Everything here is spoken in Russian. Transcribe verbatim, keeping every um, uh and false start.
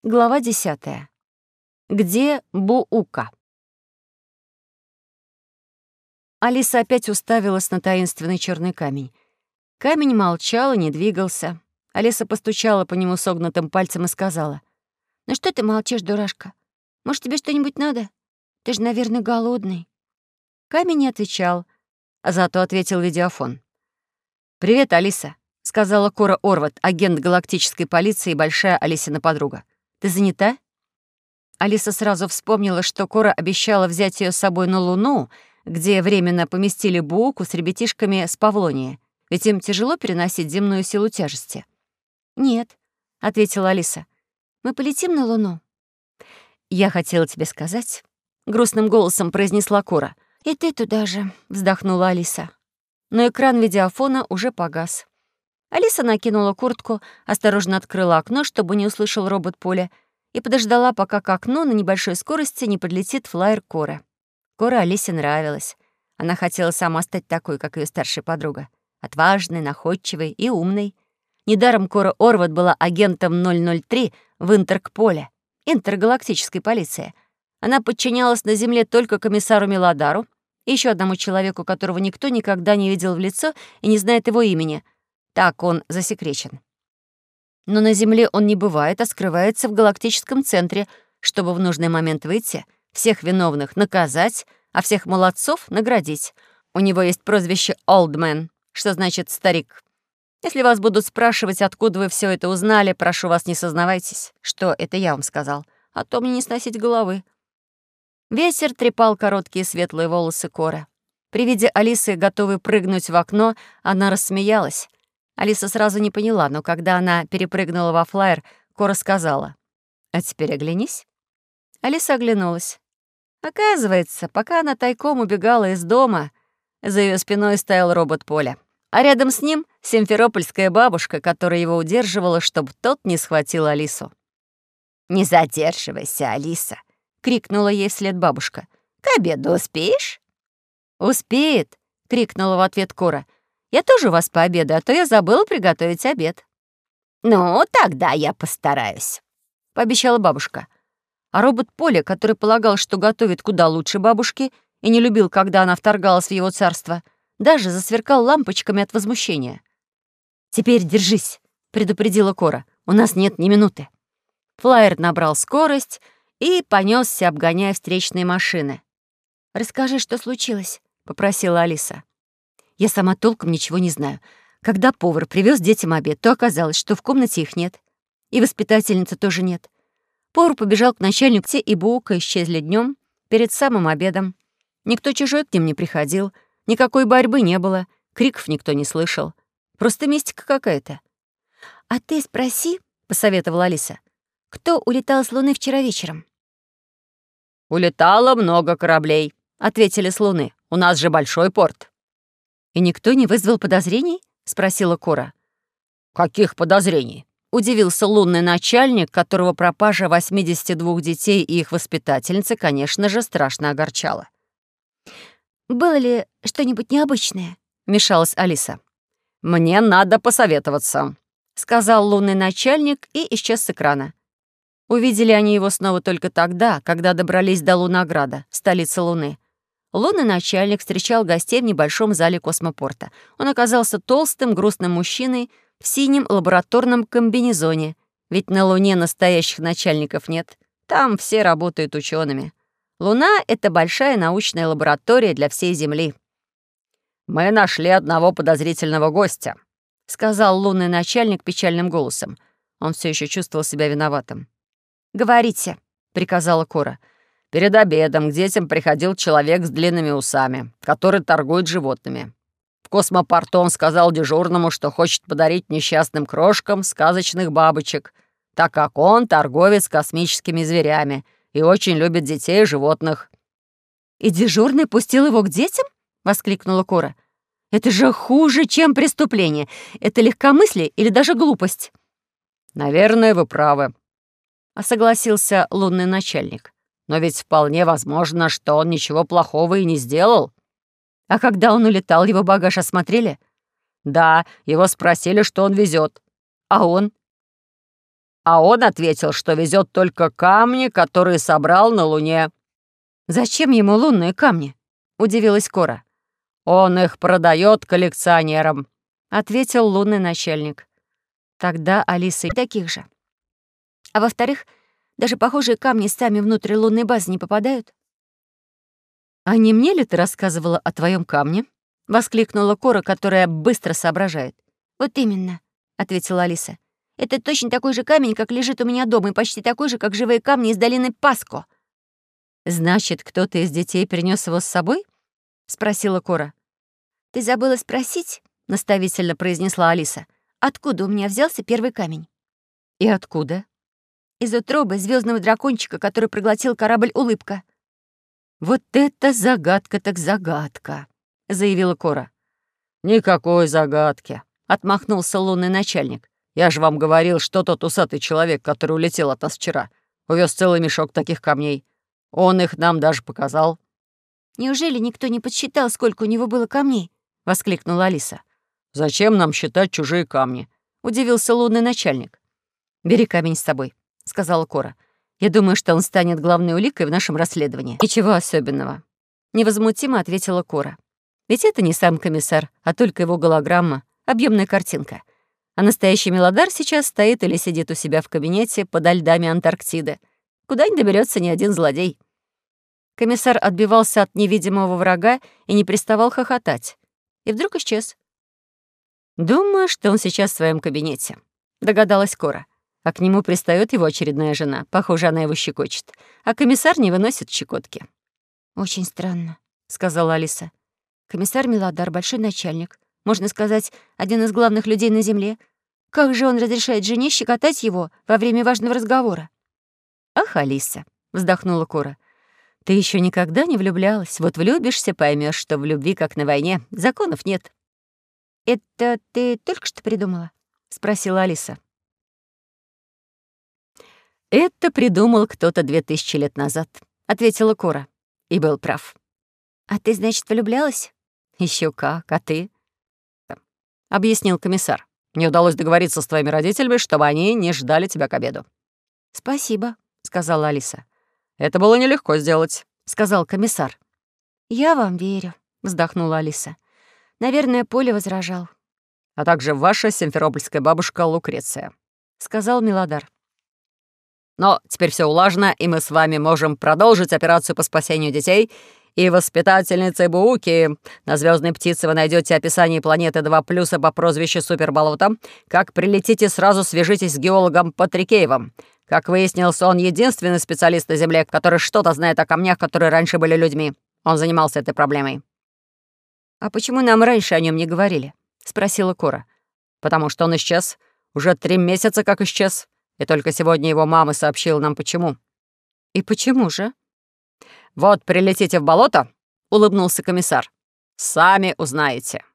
Глава десятая. Где Буука? Алиса опять уставилась на таинственный черный камень. Камень молчал и не двигался. Алиса постучала по нему согнутым пальцем и сказала: «Ну что ты молчишь, дурашка? Может, тебе что-нибудь надо? Ты же, наверное, голодный». Камень не отвечал, а зато ответил видеофон. «Привет, Алиса», — сказала Кора Орват, агент галактической полиции и большая Алисина подруга. «Ты занята?» Алиса сразу вспомнила, что Кора обещала взять ее с собой на Луну, где временно поместили Бууку с ребятишками с Павлонии, ведь им тяжело переносить земную силу тяжести. «Нет», — ответила Алиса, — «мы полетим на Луну». «Я хотела тебе сказать», — грустным голосом произнесла Кора. «И ты туда же», — вздохнула Алиса. Но экран видеофона уже погас. Алиса накинула куртку, осторожно открыла окно, чтобы не услышал робот Поля, и подождала, пока к окну на небольшой скорости не подлетит флайер Коры. Кора Алисе нравилась. Она хотела сама стать такой, как ее старшая подруга. Отважной, находчивой и умной. Недаром Кора Орват была агентом ноль ноль три в Интергполе, интергалактической полиции. Она подчинялась на Земле только комиссару Мелодару и еще одному человеку, которого никто никогда не видел в лицо и не знает его имени. Так он засекречен. Но на Земле он не бывает, а скрывается в галактическом центре, чтобы в нужный момент выйти, всех виновных наказать, а всех молодцов наградить. У него есть прозвище «Олдмен», что значит «старик». Если вас будут спрашивать, откуда вы все это узнали, прошу вас, не сознавайтесь, что это я вам сказал, а то мне не сносить головы. Ветер трепал короткие светлые волосы Коры. При виде Алисы, готовой прыгнуть в окно, она рассмеялась. Алиса сразу не поняла, но когда она перепрыгнула во флайер, Кора сказала: «А теперь оглянись». Алиса оглянулась. Оказывается, пока она тайком убегала из дома, за ее спиной стоял робот Поля, а рядом с ним симферопольская бабушка, которая его удерживала, чтобы тот не схватил Алису. «Не задерживайся, Алиса!» — крикнула ей вслед бабушка. «К обеду успеешь?» «Успеет!» — крикнула в ответ Кора. «Я тоже у вас пообедаю, а то я забыла приготовить обед». «Ну, тогда я постараюсь», — пообещала бабушка. А робот Поля, который полагал, что готовит куда лучше бабушки и не любил, когда она вторгалась в его царство, даже засверкал лампочками от возмущения. «Теперь держись», — предупредила Кора. «У нас нет ни минуты». Флайер набрал скорость и понесся, обгоняя встречные машины. «Расскажи, что случилось», — попросила Алиса. «Я сама толком ничего не знаю. Когда повар привез детям обед, то оказалось, что в комнате их нет. И воспитательницы тоже нет. Повар побежал к начальнику, те и Буука исчезли днем перед самым обедом. Никто чужой к ним не приходил, никакой борьбы не было, криков никто не слышал. Просто мистика какая-то». «А ты спроси», — посоветовала Алиса, «кто улетал с Луны вчера вечером?» «Улетало много кораблей», — ответили с Луны. «У нас же большой порт». «И никто не вызвал подозрений?» — спросила Кора. «Каких подозрений?» — удивился лунный начальник, которого пропажа восьмидесяти двух детей и их воспитательницы, конечно же, страшно огорчала. «Было ли что-нибудь необычное?» — вмешалась Алиса. «Мне надо посоветоваться», — сказал лунный начальник и исчез с экрана. Увидели они его снова только тогда, когда добрались до Лунограда, столицы Луны. Лунный начальник встречал гостей в небольшом зале космопорта. Он оказался толстым, грустным мужчиной в синем лабораторном комбинезоне, ведь на Луне настоящих начальников нет. Там все работают учеными. Луна — это большая научная лаборатория для всей Земли. «Мы нашли одного подозрительного гостя», — сказал лунный начальник печальным голосом. Он все еще чувствовал себя виноватым. «Говорите», — приказала Кора. «Перед обедом к детям приходил человек с длинными усами, который торгует животными. В космопорту он сказал дежурному, что хочет подарить несчастным крошкам сказочных бабочек, так как он торговец космическими зверями и очень любит детей и животных». «И дежурный пустил его к детям?» — воскликнула Кора. «Это же хуже, чем преступление. Это легкомыслие или даже глупость?» «Наверное, вы правы», — согласился лунный начальник. «Но ведь вполне возможно, что он ничего плохого и не сделал». «А когда он улетал, его багаж осмотрели?» «Да, его спросили, что он везет. А он?» А он ответил, что везет только камни, которые собрал на Луне. «Зачем ему лунные камни?» — удивилась Кора. «Он их продает коллекционерам», — ответил лунный начальник. Тогда Алиса и таких же. А во-вторых, даже похожие камни сами внутрь лунной базы не попадают. «А не мне ли ты рассказывала о твоем камне?» — воскликнула Кора, которая быстро соображает. «Вот именно», — ответила Алиса. «Это точно такой же камень, как лежит у меня дома, и почти такой же, как живые камни из долины Паско». «Значит, кто-то из детей принес его с собой?» — спросила Кора. «Ты забыла спросить?» — наставительно произнесла Алиса. «Откуда у меня взялся первый камень?» «И откуда?» «Из утробы звездного дракончика, который проглотил корабль «Улыбка». «Вот это загадка так загадка», — заявила Кора. «Никакой загадки», — отмахнулся лунный начальник. «Я же вам говорил, что тот усатый человек, который улетел от нас вчера, увез целый мешок таких камней. Он их нам даже показал». «Неужели никто не подсчитал, сколько у него было камней?» — воскликнула Алиса. «Зачем нам считать чужие камни?» — удивился лунный начальник. «Бери камень с собой», — сказала Кора. «Я думаю, что он станет главной уликой в нашем расследовании». «Ничего особенного», — невозмутимо ответила Кора. «Ведь это не сам комиссар, а только его голограмма, объемная картинка. А настоящий Милодар сейчас стоит или сидит у себя в кабинете подо льдами Антарктиды, куда не доберется ни один злодей». Комиссар отбивался от невидимого врага и не переставал хохотать. И вдруг исчез. «Думаю, что он сейчас в своем кабинете», — догадалась Кора. А к нему пристает его очередная жена. Похоже, она его щекочет. А комиссар не выносит щекотки. «Очень странно», — сказала Алиса. «Комиссар Милодар — большой начальник. Можно сказать, один из главных людей на Земле. Как же он разрешает жене щекотать его во время важного разговора?» «Ах, Алиса», — вздохнула Кора, — «ты еще никогда не влюблялась. Вот влюбишься, поймешь, что в любви, как на войне, законов нет». «Это ты только что придумала?» — спросила Алиса. «Это придумал кто-то две тысячи лет назад», — ответила Кора. И был прав. «А ты, значит, влюблялась?» Еще как, а ты?» — объяснил комиссар. «Не удалось договориться с твоими родителями, чтобы они не ждали тебя к обеду». «Спасибо», — сказала Алиса. «Это было нелегко сделать», — сказал комиссар. «Я вам верю», — вздохнула Алиса. «Наверное, Поля возражал». «А также ваша симферопольская бабушка Лукреция», — сказал Милодар. «Но теперь все улажено, и мы с вами можем продолжить операцию по спасению детей и воспитательницы Бууки. На «Звездной птице» вы найдете описание планеты два плюса по прозвищу Суперболото. Как прилетите, сразу свяжитесь с геологом Патрикеевым. Как выяснилось, он единственный специалист на Земле, который что-то знает о камнях, которые раньше были людьми. Он занимался этой проблемой». «А почему нам раньше о нем не говорили?» — спросила Кора. «Потому что он исчез. Уже три месяца как исчез. И только сегодня его мама сообщила нам, почему». «И почему же?» «Вот прилетите в болото», — улыбнулся комиссар. «Сами узнаете».